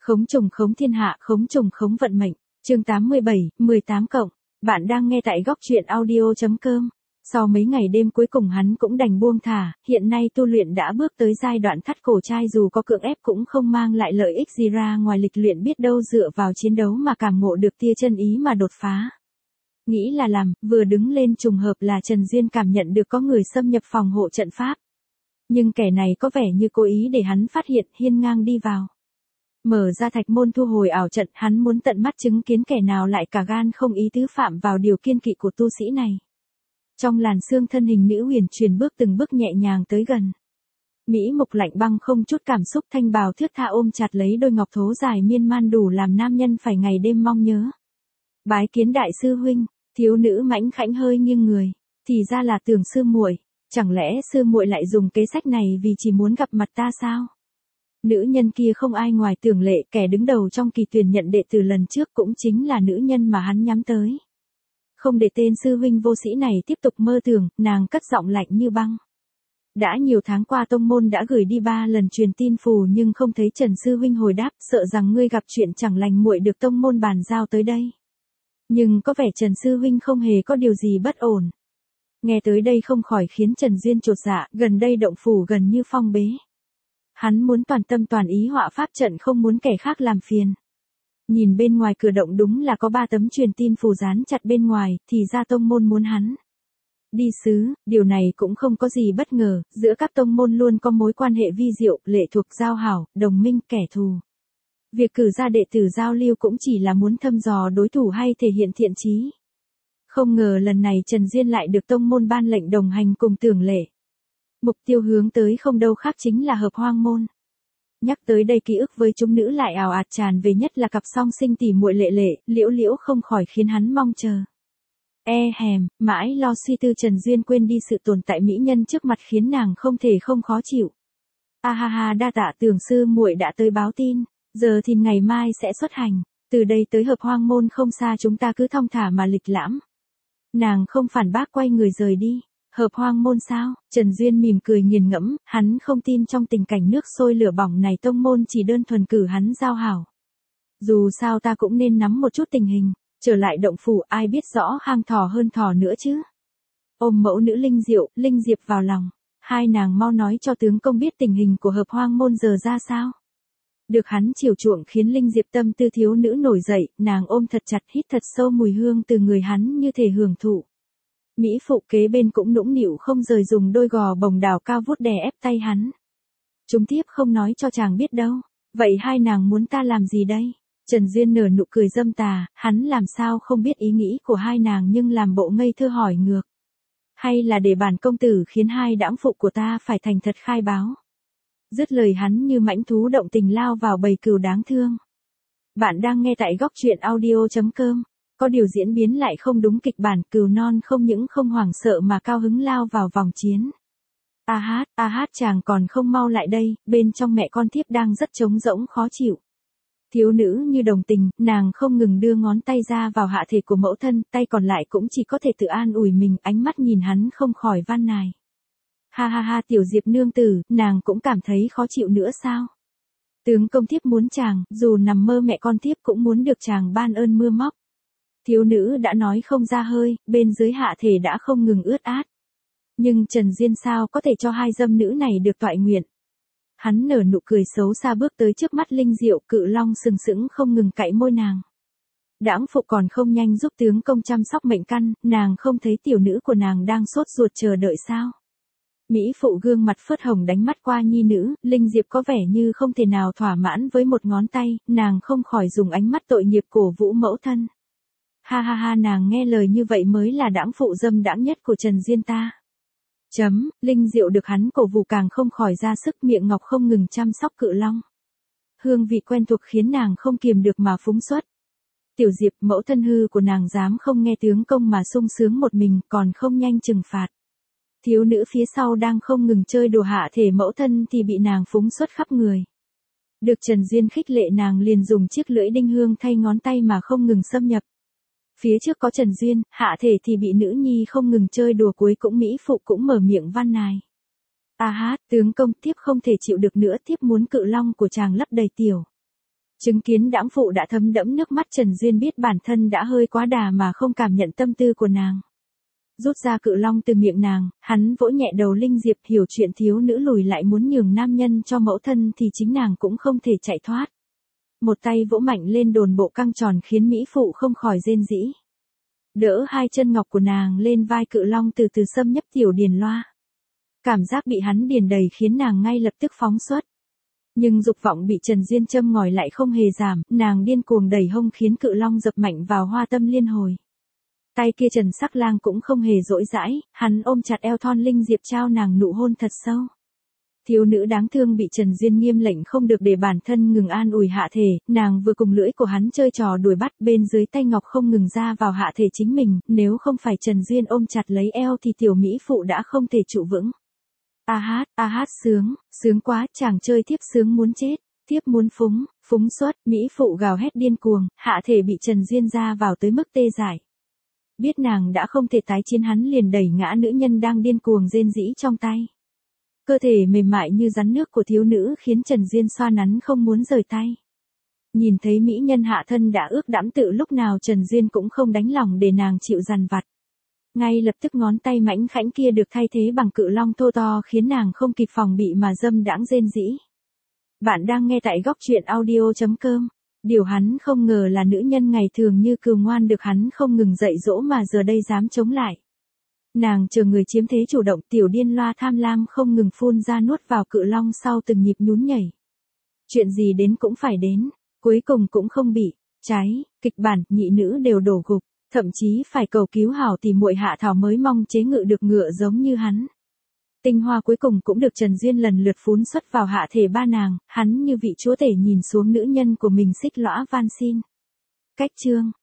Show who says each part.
Speaker 1: Khống trùng khống thiên hạ, khống trùng khống vận mệnh. Chương 87, 18 cộng. Bạn đang nghe tại góc truyện audio.com. Sau mấy ngày đêm cuối cùng hắn cũng đành buông thả, hiện nay tu luyện đã bước tới giai đoạn thắt cổ trai, dù có cưỡng ép cũng không mang lại lợi ích gì ra ngoài lịch luyện, biết đâu dựa vào chiến đấu mà cảm ngộ được tia chân ý mà đột phá. Nghĩ là làm, vừa đứng lên trùng hợp là Trần Duyên cảm nhận được có người xâm nhập phòng hộ trận pháp. Nhưng kẻ này có vẻ như cố ý để hắn phát hiện, hiên ngang đi vào. Mở ra thạch môn thu hồi ảo trận, hắn muốn tận mắt chứng kiến kẻ nào lại cả gan không ý tứ phạm vào điều kiên kỵ của tu sĩ này. Trong làn sương thân hình nữ huyền truyền bước từng bước nhẹ nhàng tới gần. Mỹ mục lạnh băng không chút cảm xúc, thanh bào thướt tha ôm chặt lấy đôi ngọc thố dài miên man đủ làm nam nhân phải ngày đêm mong nhớ. Bái kiến đại sư huynh. Thiếu nữ mãnh khảnh hơi nghiêng người, thì ra là Tưởng sư muội, chẳng lẽ sư muội lại dùng kế sách này vì chỉ muốn gặp mặt ta sao? Nữ nhân kia không ai ngoài Tưởng Lệ, kẻ đứng đầu trong kỳ tuyển nhận đệ tử lần trước, cũng chính là nữ nhân mà hắn nhắm tới. Không để tên sư huynh vô sĩ này tiếp tục mơ tưởng, nàng cất giọng lạnh như băng. Đã nhiều tháng qua tông môn đã gửi đi 3 lần truyền tin phù nhưng không thấy Trần sư huynh hồi đáp, sợ rằng ngươi gặp chuyện chẳng lành muội được tông môn bàn giao tới đây. Nhưng có vẻ Trần sư huynh không hề có điều gì bất ổn. Nghe tới đây không khỏi khiến Trần Duyên chột dạ, gần đây động phủ gần như phong bế. Hắn muốn toàn tâm toàn ý họa pháp trận, không muốn kẻ khác làm phiền. Nhìn bên ngoài cửa động đúng là có 3 tấm truyền tin phù dán chặt bên ngoài, thì ra tông môn muốn hắn đi sứ, điều này cũng không có gì bất ngờ, giữa các tông môn luôn có mối quan hệ vi diệu, lệ thuộc, giao hảo, đồng minh, kẻ thù. Việc cử ra đệ tử giao lưu cũng chỉ là muốn thăm dò đối thủ hay thể hiện thiện chí. Không ngờ lần này Trần Duyên lại được tông môn ban lệnh đồng hành cùng Tưởng Lệ. Mục tiêu hướng tới không đâu khác chính là Hợp Hoang môn. Nhắc tới đây ký ức với chúng nữ lại ào ạt tràn về, nhất là cặp song sinh tỷ muội Lệ Lệ, Liễu Liễu không khỏi khiến hắn mong chờ. Mãi lo suy tư Trần Duyên quên đi sự tồn tại mỹ nhân trước mặt khiến nàng không thể không khó chịu. Đa tạ Tưởng sư muội đã tới báo tin. Giờ thì ngày mai sẽ xuất hành, từ đây tới Hợp Hoang môn không xa, chúng ta cứ thong thả mà lịch lãm. Nàng không phản bác, quay người rời đi. Hợp Hoang môn sao? Trần Duyên mỉm cười nghiền ngẫm, hắn không tin trong tình cảnh nước sôi lửa bỏng này tông môn chỉ đơn thuần cử hắn giao hảo. Dù sao ta cũng nên nắm một chút tình hình, trở lại động phủ ai biết rõ hang thỏ hơn thỏ nữa chứ. Ôm mẫu nữ Linh Diệp vào lòng, hai nàng mau nói cho tướng công biết tình hình của Hợp Hoang môn giờ ra sao. Được hắn chiều chuộng khiến Linh Diệp tâm tư thiếu nữ nổi dậy, nàng ôm thật chặt, hít thật sâu mùi hương từ người hắn như thể hưởng thụ. Mỹ phụ kế bên cũng nũng nịu không rời, dùng đôi gò bồng đào cao vuốt đè ép tay hắn. Chúng tiếp không nói cho chàng biết đâu. Vậy hai nàng muốn ta làm gì đây? Trần Duyên nở nụ cười dâm tà, hắn làm sao không biết ý nghĩ của hai nàng nhưng làm bộ ngây thơ hỏi ngược. Hay là để bản công tử khiến hai đãng phụ của ta phải thành thật khai báo? Dứt lời hắn như mãnh thú động tình lao vào bầy cừu đáng thương. Bạn đang nghe tại góc truyện audio.com. Có điều diễn biến lại không đúng kịch bản, cừu non không những không hoảng sợ mà cao hứng lao vào vòng chiến. Chàng còn không mau lại đây, bên trong mẹ con thiếp đang rất trống rỗng khó chịu. Thiếu nữ như đồng tình, nàng không ngừng đưa ngón tay ra vào hạ thể của mẫu thân, tay còn lại cũng chỉ có thể tự an ủi mình, ánh mắt nhìn hắn không khỏi van nài. Tiểu Diệp nương tử, nàng cũng cảm thấy khó chịu nữa sao? Tướng công thiếp muốn chàng, dù nằm mơ mẹ con thiếp cũng muốn được chàng ban ơn mưa móc. Thiếu nữ đã nói không ra hơi, bên dưới hạ thể đã không ngừng ướt át. Nhưng Trần Duyên sao có thể cho hai dâm nữ này được toại nguyện. Hắn nở nụ cười xấu xa bước tới trước mắt Linh Diệu, cự long sừng sững không ngừng cạy môi nàng. Đãng phụ còn không nhanh giúp tướng công chăm sóc mệnh căn, nàng không thấy tiểu nữ của nàng đang sốt ruột chờ đợi sao? Mỹ phụ gương mặt phớt hồng đánh mắt qua nhi nữ, Linh Diệp có vẻ như không thể nào thỏa mãn với một ngón tay, nàng không khỏi dùng ánh mắt tội nghiệp cổ vũ mẫu thân. Nàng nghe lời như vậy mới là đãng phụ dâm đãng nhất của Trần Duyên ta. Linh Diệu được hắn cổ vũ càng không khỏi ra sức, miệng ngọc không ngừng chăm sóc cự long. Hương vị quen thuộc khiến nàng không kiềm được mà phúng xuất. Tiểu Diệp, mẫu thân hư của nàng dám không nghe tướng công mà sung sướng một mình, còn không nhanh trừng phạt. Thiếu nữ phía sau đang không ngừng chơi đùa hạ thể mẫu thân thì bị nàng phúng xuất khắp người. Được Trần Duyên khích lệ, nàng liền dùng chiếc lưỡi đinh hương thay ngón tay mà không ngừng xâm nhập. Phía trước có Trần Duyên, hạ thể thì bị nữ nhi không ngừng chơi đùa, cuối cũng Mỹ phụ cũng mở miệng van nài. Tướng công, thiếp không thể chịu được nữa, thiếp muốn cự long của chàng lấp đầy tiểu. Chứng kiến đãng phụ đã thấm đẫm nước mắt, Trần Duyên biết bản thân đã hơi quá đà mà không cảm nhận tâm tư của nàng. Rút ra cự long từ miệng nàng, hắn vỗ nhẹ đầu Linh Diệp, hiểu chuyện thiếu nữ lùi lại muốn nhường nam nhân cho mẫu thân thì chính nàng cũng không thể chạy thoát. Một tay vỗ mạnh lên đồn bộ căng tròn khiến mỹ phụ không khỏi rên rỉ. Đỡ hai chân ngọc của nàng lên vai cự long từ từ xâm nhấp tiểu điền loa. Cảm giác bị hắn điền đầy khiến nàng ngay lập tức phóng xuất. Nhưng dục vọng bị Trần Duyên châm ngòi lại không hề giảm, nàng điên cuồng đẩy hông khiến cự long dập mạnh vào hoa tâm liên hồi. Tay kia Trần Sắc Lang cũng không hề dỗi dãi, hắn ôm chặt eo thon Linh Diệp trao nàng nụ hôn thật sâu. Thiếu nữ đáng thương bị Trần Duyên nghiêm lệnh không được để bản thân ngừng an ủi hạ thể, nàng vừa cùng lưỡi của hắn chơi trò đuổi bắt, bên dưới tay ngọc không ngừng ra vào hạ thể chính mình, nếu không phải Trần Duyên ôm chặt lấy eo thì tiểu mỹ phụ đã không thể trụ vững. A hát sướng quá, chàng chơi thiếp sướng muốn chết, thiếp muốn phúng suốt, mỹ phụ gào hét điên cuồng, hạ thể bị Trần Duyên ra vào tới mức tê dại. Biết nàng đã không thể tái chiến, hắn liền đẩy ngã nữ nhân đang điên cuồng rên rỉ trong tay. Cơ thể mềm mại như rắn nước của thiếu nữ khiến Trần Duyên xoa nắn không muốn rời tay. Nhìn thấy mỹ nhân hạ thân đã ước đẫm tự lúc nào Trần Duyên cũng không đánh lòng để nàng chịu dằn vặt. Ngay lập tức ngón tay mảnh khảnh kia được thay thế bằng cự long thô to khiến nàng không kịp phòng bị mà dâm đãng rên rỉ. Bạn đang nghe tại góc truyện audio.com. Điều hắn không ngờ là nữ nhân ngày thường như cừu ngoan được hắn không ngừng dạy dỗ mà giờ đây dám chống lại. Nàng chờ người chiếm thế chủ động, tiểu điên loa tham lam không ngừng phun ra nuốt vào cự long sau từng nhịp nhún nhảy. Chuyện gì đến cũng phải đến, cuối cùng cũng không bị cháy, kịch bản, nhị nữ đều đổ gục, thậm chí phải cầu cứu hảo tỷ muội Hạ Thảo mới mong chế ngự được ngựa giống như hắn. Tinh hoa cuối cùng cũng được Trần Duyên lần lượt phún xuất vào hạ thể ba nàng, hắn như vị chúa tể nhìn xuống nữ nhân của mình xích lõa van xin. Cách chương